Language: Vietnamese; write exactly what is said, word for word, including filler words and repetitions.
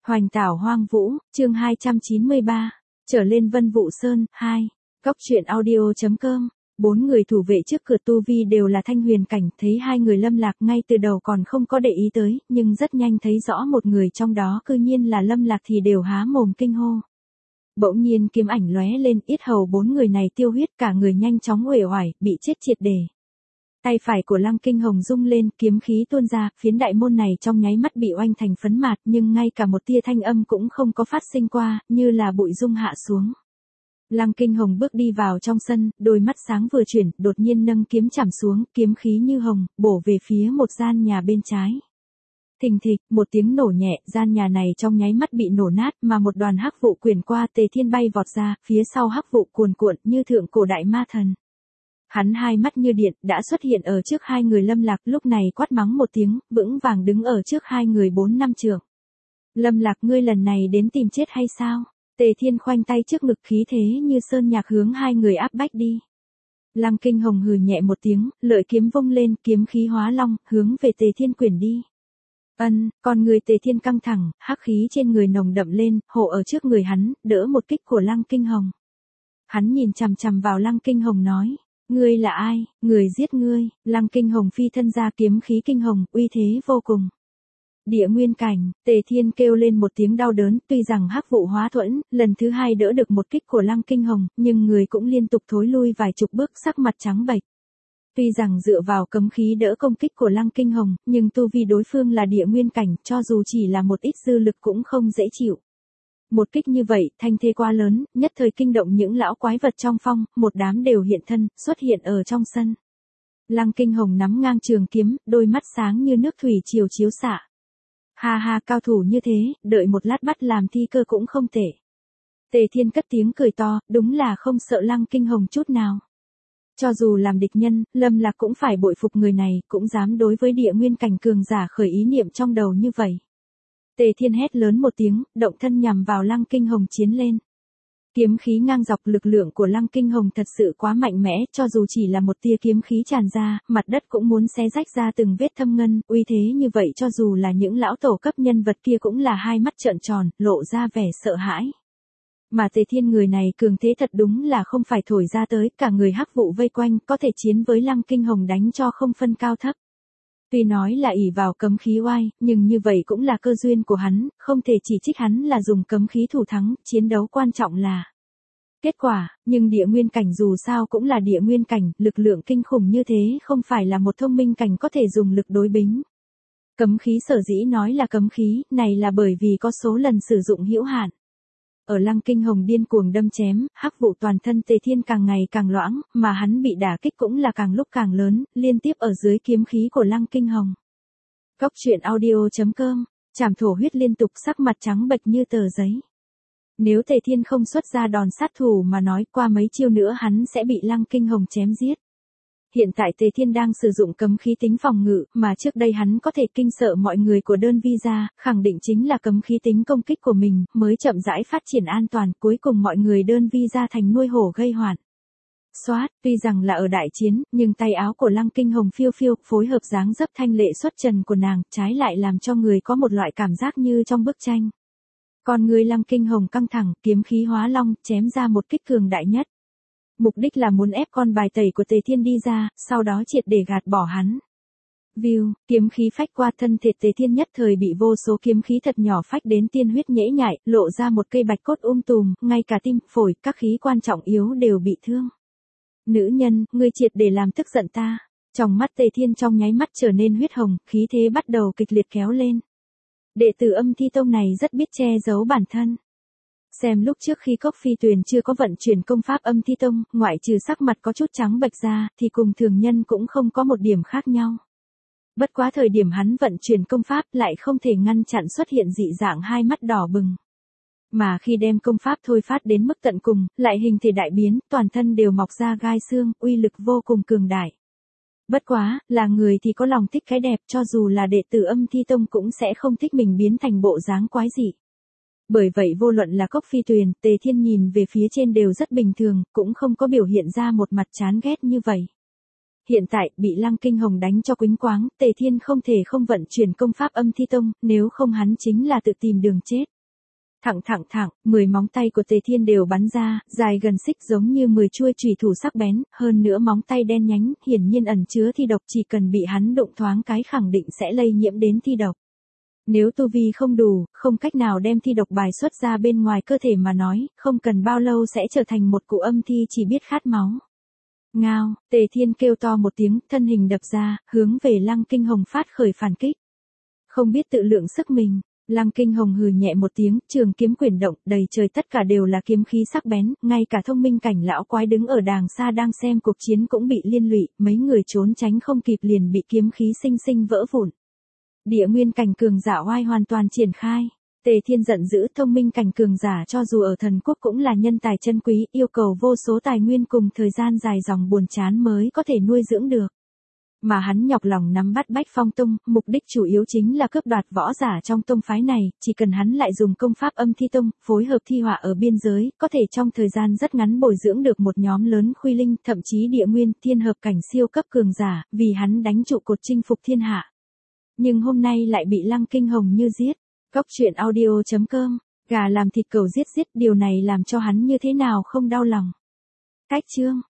Hoành tảo hoang vũ, chương hai trăm chín mươi ba, trở lên Vân Vũ Sơn, hai, Cóc truyện audio chấm com. Bốn người thủ vệ trước cửa tu vi đều là thanh huyền cảnh, thấy hai người Lâm Lạc ngay từ đầu còn không có để ý tới, nhưng rất nhanh thấy rõ một người trong đó cư nhiên là Lâm Lạc thì đều há mồm kinh hô. Bỗng nhiên kiếm ảnh lóe lên, yết hầu bốn người này tiêu huyết, cả người nhanh chóng uể oải, bị chết triệt để. Tay phải của Lăng Kinh Hồng rung lên, kiếm khí tuôn ra, phiến đại môn này trong nháy mắt bị oanh thành phấn mạt, nhưng ngay cả một tia thanh âm cũng không có phát sinh qua, như là bụi rung hạ xuống. Lăng Kinh Hồng bước đi vào trong sân, đôi mắt sáng vừa chuyển, đột nhiên nâng kiếm chảm xuống, kiếm khí như hồng, bổ về phía một gian nhà bên trái. Thình thịch, một tiếng nổ nhẹ, gian nhà này trong nháy mắt bị nổ nát, mà một đoàn hắc vụ quyển qua, Tề Thiên bay vọt ra, phía sau hắc vụ cuồn cuộn như thượng cổ đại ma thần. Hắn hai mắt như điện, đã xuất hiện ở trước hai người Lâm Lạc, lúc này quát mắng một tiếng, vững vàng đứng ở trước hai người bốn năm trượng. Lâm Lạc, ngươi lần này đến tìm chết hay sao? Tề Thiên khoanh tay trước ngực, khí thế như sơn nhạc hướng hai người áp bách đi. Lăng Kinh Hồng hừ nhẹ một tiếng, lợi kiếm vung lên, kiếm khí hóa long, hướng về Tề Thiên quyển đi. Ân, con người Tề Thiên căng thẳng, hắc khí trên người nồng đậm lên, hộ ở trước người hắn, đỡ một kích của Lăng Kinh Hồng. Hắn nhìn chằm chằm vào Lăng Kinh Hồng nói, ngươi là ai, người giết ngươi? Lăng Kinh Hồng phi thân ra, kiếm khí kinh hồng, uy thế vô cùng. Địa nguyên cảnh, Tề Thiên kêu lên một tiếng đau đớn, tuy rằng hắc vụ hóa thuẫn, lần thứ hai đỡ được một kích của Lăng Kinh Hồng, nhưng người cũng liên tục thối lui vài chục bước, sắc mặt trắng bệch. Tuy rằng dựa vào cấm khí đỡ công kích của Lăng Kinh Hồng, nhưng tu vi đối phương là địa nguyên cảnh, cho dù chỉ là một ít dư lực cũng không dễ chịu. Một kích như vậy, thanh thế quá lớn, nhất thời kinh động những lão quái vật trong phong, một đám đều hiện thân, xuất hiện ở trong sân. Lăng Kinh Hồng nắm ngang trường kiếm, đôi mắt sáng như nước thủy triều chiếu xạ. Ha ha, cao thủ như thế, đợi một lát bắt làm thi cơ cũng không tệ. Tề Thiên cất tiếng cười to, đúng là không sợ Lăng Kinh Hồng chút nào. Cho dù làm địch nhân, Lâm Lạc cũng phải bội phục người này, cũng dám đối với địa nguyên cảnh cường giả khởi ý niệm trong đầu như vậy. Tề Thiên hét lớn một tiếng, động thân nhằm vào Lăng Kinh Hồng chiến lên. Kiếm khí ngang dọc, lực lượng của Lăng Kinh Hồng thật sự quá mạnh mẽ, cho dù chỉ là một tia kiếm khí tràn ra, mặt đất cũng muốn xé rách ra từng vết thâm ngân, uy thế như vậy cho dù là những lão tổ cấp nhân vật kia cũng là hai mắt trợn tròn, lộ ra vẻ sợ hãi. Mà Tề Thiên người này cường thế thật đúng là không phải thổi ra tới, cả người hắc vụ vây quanh, có thể chiến với Lăng Kinh Hồng đánh cho không phân cao thấp. Tuy nói là ỷ vào cấm khí oai, nhưng như vậy cũng là cơ duyên của hắn, không thể chỉ trích hắn là dùng cấm khí thủ thắng, chiến đấu quan trọng là kết quả, nhưng địa nguyên cảnh dù sao cũng là địa nguyên cảnh, lực lượng kinh khủng như thế không phải là một thông minh cảnh có thể dùng lực đối bính. Cấm khí sở dĩ nói là cấm khí, này là bởi vì có số lần sử dụng hữu hạn. Ở Lăng Kinh Hồng điên cuồng đâm chém, hắc vụ toàn thân Tề Thiên càng ngày càng loãng, mà hắn bị đả kích cũng là càng lúc càng lớn, liên tiếp ở dưới kiếm khí của Lăng Kinh Hồng. Cóc truyện audio chấm com, chảm thổ huyết liên tục, sắc mặt trắng bệch như tờ giấy. Nếu Tề Thiên không xuất ra đòn sát thủ mà nói, qua mấy chiêu nữa hắn sẽ bị Lăng Kinh Hồng chém giết. Hiện tại Tề Thiên đang sử dụng cấm khí tính phòng ngự, mà trước đây hắn có thể kinh sợ mọi người của đơn vi gia, khẳng định chính là cấm khí tính công kích của mình, mới chậm rãi phát triển an toàn, cuối cùng mọi người đơn vi gia thành nuôi hổ gây hoạn. Xoát, tuy rằng là ở đại chiến, nhưng tay áo của Lăng Kinh Hồng phiêu phiêu, phối hợp dáng dấp thanh lệ xuất trần của nàng, trái lại làm cho người có một loại cảm giác như trong bức tranh. Còn người Lăng Kinh Hồng căng thẳng, kiếm khí hóa long, chém ra một kích cường đại nhất. Mục đích là muốn ép con bài tẩy của Tề Thiên đi ra, sau đó triệt để gạt bỏ hắn. View, kiếm khí phách qua thân thể Tề Thiên nhất thời bị vô số kiếm khí thật nhỏ phách đến tiên huyết nhễ nhại, lộ ra một cây bạch cốt um tùm, ngay cả tim, phổi, các khí quan trọng yếu đều bị thương. Nữ nhân, ngươi triệt để làm tức giận ta. Trong mắt Tề Thiên trong nháy mắt trở nên huyết hồng, khí thế bắt đầu kịch liệt kéo lên. Đệ tử Âm Thi Tông này rất biết che giấu bản thân. Xem lúc trước khi Cốc Phi Tuyền chưa có vận chuyển công pháp Âm Thi Tông, ngoại trừ sắc mặt có chút trắng bệch ra, thì cùng thường nhân cũng không có một điểm khác nhau. Bất quá thời điểm hắn vận chuyển công pháp lại không thể ngăn chặn xuất hiện dị dạng hai mắt đỏ bừng. Mà khi đem công pháp thôi phát đến mức tận cùng, lại hình thể đại biến, toàn thân đều mọc ra gai xương, uy lực vô cùng cường đại. Bất quá, là người thì có lòng thích cái đẹp, cho dù là đệ tử Âm Thi Tông cũng sẽ không thích mình biến thành bộ dáng quái dị. Bởi vậy vô luận là Cốc Phi Tuyền, Tề Thiên nhìn về phía trên đều rất bình thường, cũng không có biểu hiện ra một mặt chán ghét như vậy. Hiện tại, bị Lăng Kinh Hồng đánh cho quĩnh quáng, Tề Thiên không thể không vận chuyển công pháp Âm Thi Tông, nếu không hắn chính là tự tìm đường chết. Thẳng thẳng thẳng, mười móng tay của Tề Thiên đều bắn ra, dài gần xích giống như mười chuôi chùy thủ sắc bén, hơn nữa móng tay đen nhánh, hiển nhiên ẩn chứa thi độc, chỉ cần bị hắn đụng thoáng cái khẳng định sẽ lây nhiễm đến thi độc. Nếu tu vi không đủ, không cách nào đem thi độc bài xuất ra bên ngoài cơ thể mà nói, không cần bao lâu sẽ trở thành một cụ âm thi chỉ biết khát máu. Ngao, Tề Thiên kêu to một tiếng, thân hình đập ra, hướng về Lăng Kinh Hồng phát khởi phản kích. Không biết tự lượng sức mình, Lăng Kinh Hồng hừ nhẹ một tiếng, trường kiếm quyển động, đầy trời tất cả đều là kiếm khí sắc bén, ngay cả thông minh cảnh lão quái đứng ở đàng xa đang xem cuộc chiến cũng bị liên lụy, mấy người trốn tránh không kịp liền bị kiếm khí sinh sinh vỡ vụn. Địa nguyên cảnh cường giả oai hoàn toàn triển khai. Tề Thiên giận dữ, thông minh cảnh cường giả cho dù ở thần quốc cũng là nhân tài chân quý, yêu cầu vô số tài nguyên cùng thời gian dài dòng buồn chán mới có thể nuôi dưỡng được. Mà hắn nhọc lòng nắm bắt Bách Phong Tông, mục đích chủ yếu chính là cướp đoạt võ giả trong tông phái này, chỉ cần hắn lại dùng công pháp âm thi tông, phối hợp thi họa ở biên giới, có thể trong thời gian rất ngắn bồi dưỡng được một nhóm lớn khuy linh, thậm chí địa nguyên, thiên hợp cảnh siêu cấp cường giả, vì hắn đánh trụ cột chinh phục thiên hạ. Nhưng hôm nay lại bị Lăng Kinh Hồng như giết. Cốc truyện audio chấm com, gà làm thịt cẩu giết giết, điều này làm cho hắn như thế nào không đau lòng. Cách chương